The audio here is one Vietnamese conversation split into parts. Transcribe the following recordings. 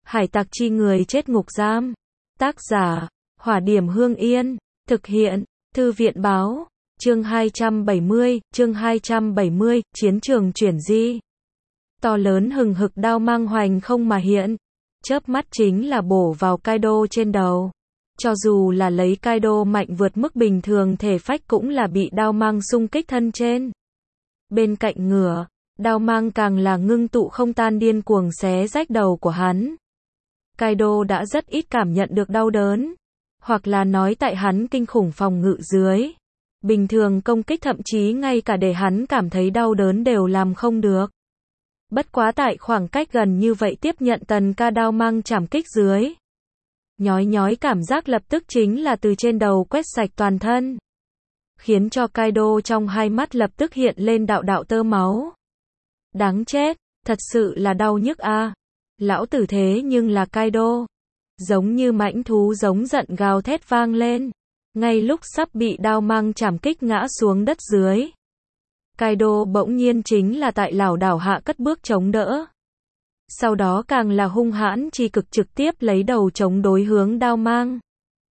Hải tặc chi người chết ngục giam. Tác giả, Hỏa Điểm Hương Yên. Thực hiện, Thư viện Báo. Chương 270, Chiến trường chuyển di. To lớn hừng hực đao mang hoành không mà hiện. Chớp mắt chính là bổ vào Kaido trên đầu. Cho dù là lấy Kaido mạnh vượt mức bình thường thể phách cũng là bị đao mang xung kích thân trên. Bên cạnh ngửa, đao mang càng là ngưng tụ không tan điên cuồng xé rách đầu của hắn. Kaido đã rất ít cảm nhận được đau đớn. Hoặc là nói tại hắn kinh khủng phòng ngự dưới. Bình thường công kích thậm chí ngay cả để hắn cảm thấy đau đớn đều làm không được. Bất quá tại khoảng cách gần như vậy tiếp nhận tần ca đao mang chảm kích dưới. Nhói nhói cảm giác lập tức chính là từ trên đầu quét sạch toàn thân. Khiến cho Kaido trong hai mắt lập tức hiện lên đạo đạo tơ máu. Đáng chết, thật sự là đau nhức a. Lão tử thế nhưng là Kaido. Giống như mãnh thú giống giận gào thét vang lên. Ngay lúc sắp bị đao mang chảm kích ngã xuống đất dưới. Kaido bỗng nhiên chính là tại lảo đảo hạ cất bước chống đỡ. Sau đó càng là hung hãn chi cực trực tiếp lấy đầu chống đối hướng đao mang.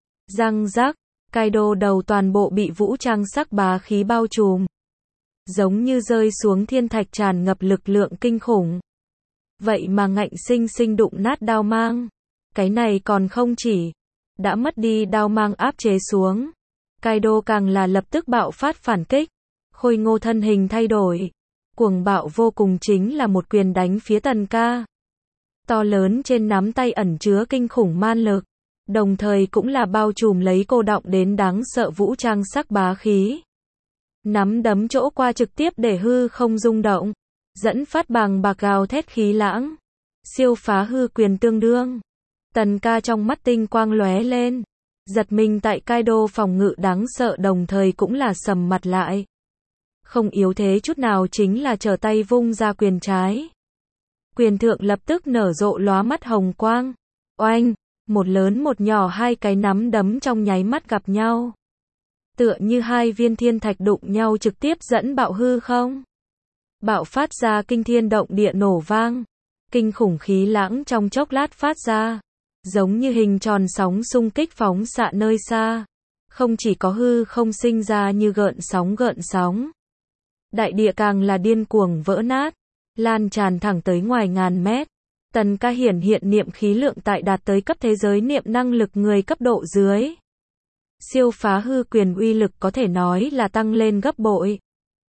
Răng rắc, Kaido đầu toàn bộ bị vũ trang sắc bá khí bao trùm. Giống như rơi xuống thiên thạch tràn ngập lực lượng kinh khủng. Vậy mà ngạnh sinh sinh đụng nát đao mang. Cái này còn không chỉ. Đã mất đi đao mang áp chế xuống. Kaido càng là lập tức bạo phát phản kích. Khôi ngô thân hình thay đổi. Cuồng bạo vô cùng chính là một quyền đánh phía tần ca. To lớn trên nắm tay ẩn chứa kinh khủng man lực. Đồng thời cũng là bao trùm lấy cô đọng đến đáng sợ vũ trang sắc bá khí. Nắm đấm chỗ qua trực tiếp để hư không rung động. Dẫn phát bằng bạc gào thét khí lãng. Siêu phá hư quyền tương đương. Tần ca trong mắt tinh quang lóe lên. Giật mình tại Kaido phòng ngự đáng sợ đồng thời cũng là sầm mặt lại. Không yếu thế chút nào chính là trở tay vung ra quyền trái. Quyền thượng lập tức nở rộ lóa mắt hồng quang. Oanh, một lớn một nhỏ hai cái nắm đấm trong nháy mắt gặp nhau. Tựa như hai viên thiên thạch đụng nhau trực tiếp dẫn bạo hư không. Bạo phát ra kinh thiên động địa nổ vang. Kinh khủng khí lãng trong chốc lát phát ra. Giống như hình tròn sóng xung kích phóng xạ nơi xa. Không chỉ có hư không sinh ra như gợn sóng. Đại địa càng là điên cuồng vỡ nát. Lan tràn thẳng tới ngoài ngàn mét. Tần ca hiển hiện niệm khí lượng tại đạt tới cấp thế giới niệm năng lực người cấp độ dưới. Siêu phá hư quyền uy lực có thể nói là tăng lên gấp bội.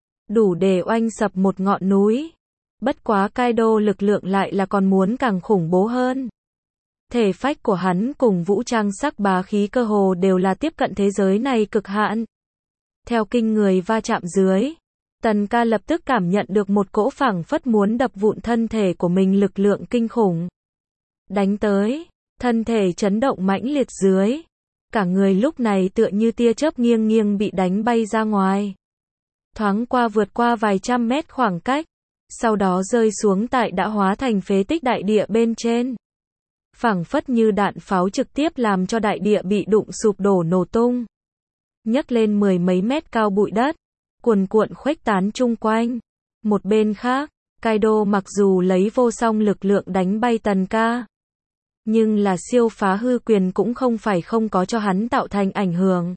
Đủ để oanh sập một ngọn núi. Bất quá Kaido lực lượng lại là còn muốn càng khủng bố hơn. Thể phách của hắn cùng vũ trang sắc bá khí cơ hồ đều là tiếp cận thế giới này cực hạn. Theo kinh người va chạm dưới. Tần ca lập tức cảm nhận được một cỗ phảng phất muốn đập vụn thân thể của mình lực lượng kinh khủng. Đánh tới, thân thể chấn động mãnh liệt dưới. Cả người lúc này tựa như tia chớp nghiêng nghiêng bị đánh bay ra ngoài. Thoáng qua vượt qua vài trăm mét khoảng cách. Sau đó rơi xuống tại đã hóa thành phế tích đại địa bên trên. Phảng phất như đạn pháo trực tiếp làm cho đại địa bị đụng sụp đổ nổ tung. Nhấc lên mười mấy mét cao bụi đất. Cuồn cuộn khuếch tán chung quanh. Một bên khác, Kaido mặc dù lấy vô song lực lượng đánh bay tần ca. Nhưng là siêu phá hư quyền cũng không phải không có cho hắn tạo thành ảnh hưởng.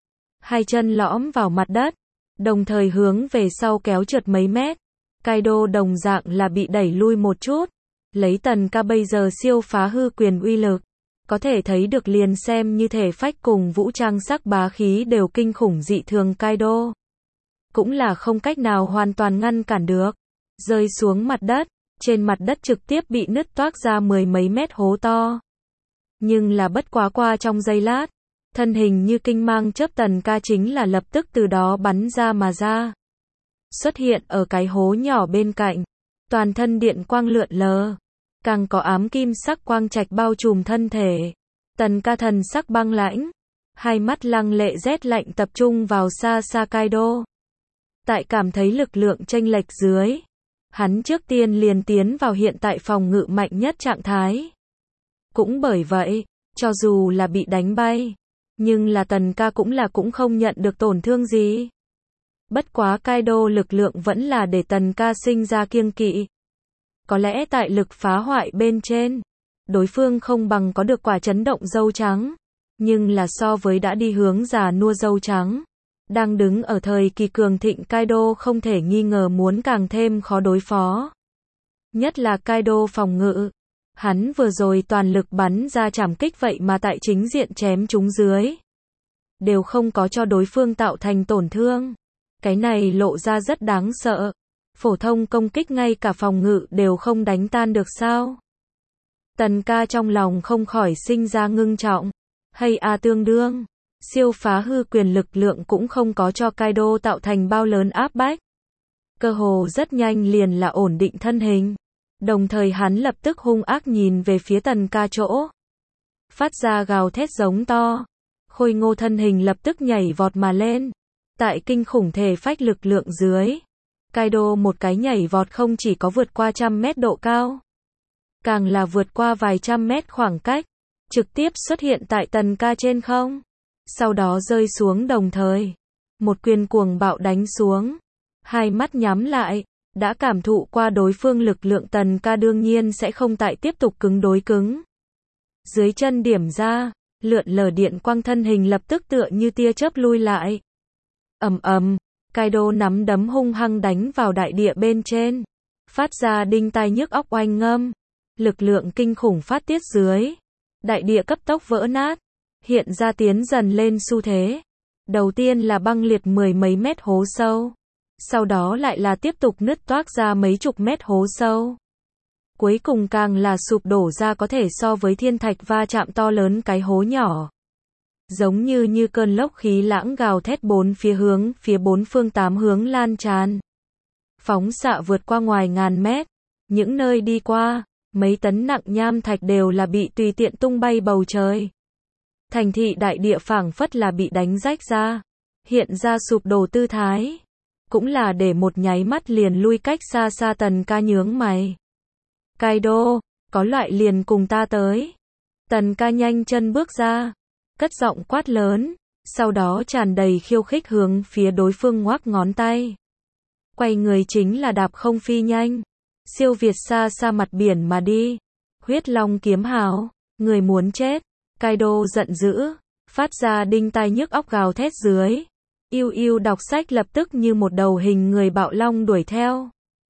Hai chân lõm vào mặt đất. Đồng thời hướng về sau kéo trượt mấy mét. Kaido đồng dạng là bị đẩy lui một chút. Lấy tần ca bây giờ siêu phá hư quyền uy lực. Có thể thấy được liền xem như thể phách cùng vũ trang sắc bá khí đều kinh khủng dị thường Kaido. Cũng là không cách nào hoàn toàn ngăn cản được. Rơi xuống mặt đất, trên mặt đất trực tiếp bị nứt toác ra mười mấy mét hố to. Nhưng là bất quá qua trong giây lát, thân hình như kinh mang chớp tần ca chính là lập tức từ đó bắn ra mà ra. Xuất hiện ở cái hố nhỏ bên cạnh, toàn thân điện quang lượn lờ, càng có ám kim sắc quang trạch bao trùm thân thể. Tần ca thần sắc băng lãnh, hai mắt lăng lệ rét lạnh tập trung vào xa xa Kaido. Tại cảm thấy lực lượng chênh lệch dưới, hắn trước tiên liền tiến vào hiện tại phòng ngự mạnh nhất trạng thái. Cũng bởi vậy, cho dù là bị đánh bay, nhưng là tần ca cũng không nhận được tổn thương gì. Bất quá Kaido lực lượng vẫn là để tần ca sinh ra kiêng kỵ. Có lẽ tại lực phá hoại bên trên, đối phương không bằng có được quả chấn động dâu trắng. Nhưng là so với đã đi hướng già nua dâu trắng, đang đứng ở thời kỳ cường thịnh Kaido không thể nghi ngờ muốn càng thêm khó đối phó. Nhất là Kaido phòng ngự. Hắn vừa rồi toàn lực bắn ra trảm kích vậy mà tại chính diện chém chúng dưới. Đều không có cho đối phương tạo thành tổn thương. Cái này lộ ra rất đáng sợ. Phổ thông công kích ngay cả phòng ngự đều không đánh tan được sao? Tần ca trong lòng không khỏi sinh ra ngưng trọng. Hay tương đương. Siêu phá hư quyền lực lượng cũng không có cho Kaido tạo thành bao lớn áp bách. Cơ hồ rất nhanh liền là ổn định thân hình. Đồng thời hắn lập tức hung ác nhìn về phía tần ca chỗ. Phát ra gào thét giống to. Khôi ngô thân hình lập tức nhảy vọt mà lên. Tại kinh khủng thể phách lực lượng dưới. Kaido một cái nhảy vọt không chỉ có vượt qua 100 mét độ cao. Càng là vượt qua vài trăm mét khoảng cách. Trực tiếp xuất hiện tại tần ca trên không. Sau đó rơi xuống đồng thời. Một quyền cuồng bạo đánh xuống. Hai mắt nhắm lại. Đã cảm thụ qua đối phương lực lượng tần ca đương nhiên sẽ không tại tiếp tục cứng đối cứng. Dưới chân điểm ra. Lượn lờ điện quang thân hình lập tức tựa như tia chớp lui lại. Ầm ầm. Kaido nắm đấm hung hăng đánh vào đại địa bên trên. Phát ra đinh tai nhức óc oanh ngâm. Lực lượng kinh khủng phát tiết dưới. Đại địa cấp tốc vỡ nát. Hiện ra tiến dần lên xu thế. Đầu tiên là băng liệt 10 mấy mét hố sâu. Sau đó lại là tiếp tục nứt toác ra mấy chục mét hố sâu. Cuối cùng càng là sụp đổ ra có thể so với thiên thạch va chạm to lớn cái hố nhỏ. Giống như cơn lốc khí lãng gào thét phía bốn phương tám hướng lan tràn. Phóng xạ vượt qua ngoài ngàn mét. Những nơi đi qua, mấy tấn nặng nham thạch đều là bị tùy tiện tung bay bầu trời. Thành thị đại địa phảng phất là bị đánh rách ra. Hiện ra sụp đổ tư thái. Cũng là để một nháy mắt liền lui cách xa xa tần ca nhướng mày. Kaido, có loại liền cùng ta tới. Tần ca nhanh chân bước ra. Cất giọng quát lớn. Sau đó tràn đầy khiêu khích hướng phía đối phương ngoắc ngón tay. Quay người chính là đạp không phi nhanh. Siêu việt xa xa mặt biển mà đi. Huyết long kiếm hào. Người muốn chết. Kaido giận dữ. Phát ra đinh tai nhức óc gào thét dưới. Yêu đọc sách lập tức như một đầu hình người bạo long đuổi theo.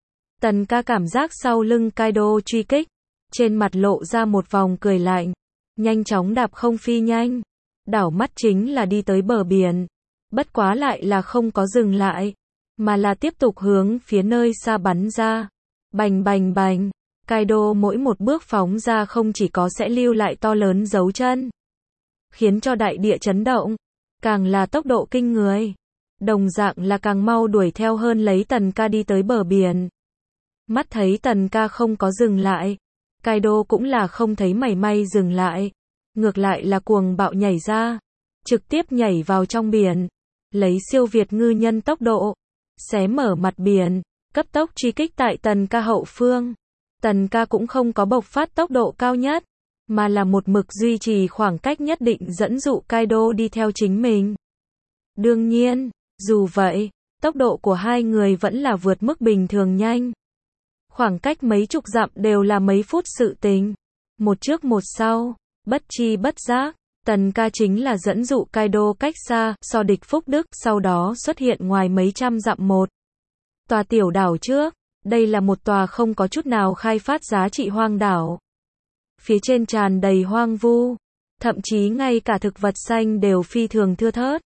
Tần ca cảm giác sau lưng Kaido truy kích. Trên mặt lộ ra một vòng cười lạnh. Nhanh chóng đạp không phi nhanh. Đảo mắt chính là đi tới bờ biển. Bất quá lại là không có dừng lại. Mà là tiếp tục hướng phía nơi xa bắn ra. Bành bành bành. Kaido mỗi một bước phóng ra không chỉ có sẽ lưu lại to lớn dấu chân. Khiến cho đại địa chấn động. Càng là tốc độ kinh người. Đồng dạng là càng mau đuổi theo hơn lấy tần ca đi tới bờ biển. Mắt thấy tần ca không có dừng lại. Kaido cũng là không thấy mảy may dừng lại. Ngược lại là cuồng bạo nhảy ra. Trực tiếp nhảy vào trong biển. Lấy siêu việt ngư nhân tốc độ. Xé mở mặt biển. Cấp tốc truy kích tại tần ca hậu phương. Tần ca cũng không có bộc phát tốc độ cao nhất. Mà là một mực duy trì khoảng cách nhất định dẫn dụ Kaido đi theo chính mình. Đương nhiên, dù vậy, tốc độ của hai người vẫn là vượt mức bình thường nhanh. Khoảng cách mấy chục dặm đều là mấy phút sự tình. Một trước một sau, bất chi bất giác, tần ca chính là dẫn dụ Kaido cách xa, so địch phúc đức, sau đó xuất hiện ngoài mấy trăm dặm một tòa tiểu đảo trước. Đây là một tòa không có chút nào khai phát giá trị hoang đảo. Phía trên tràn đầy hoang vu, thậm chí ngay cả thực vật xanh đều phi thường thưa thớt.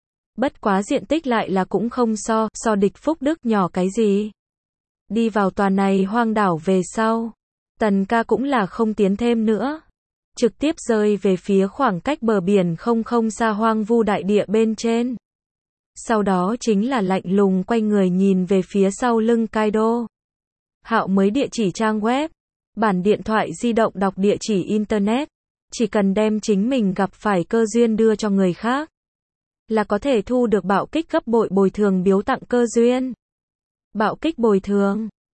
Bất quá diện tích lại là cũng không so địch phúc đức nhỏ cái gì. Đi vào tòa này hoang đảo về sau, tần ca cũng là không tiến thêm nữa. Trực tiếp rơi về phía khoảng cách bờ biển không xa hoang vu đại địa bên trên. Sau đó chính là lạnh lùng quay người nhìn về phía sau lưng Kaido. Hạo mới địa chỉ trang web. Bản điện thoại di động đọc địa chỉ internet. Chỉ cần đem chính mình gặp phải cơ duyên đưa cho người khác. Là có thể thu được bạo kích gấp bội bồi thường biếu tặng cơ duyên. Bạo kích bồi thường.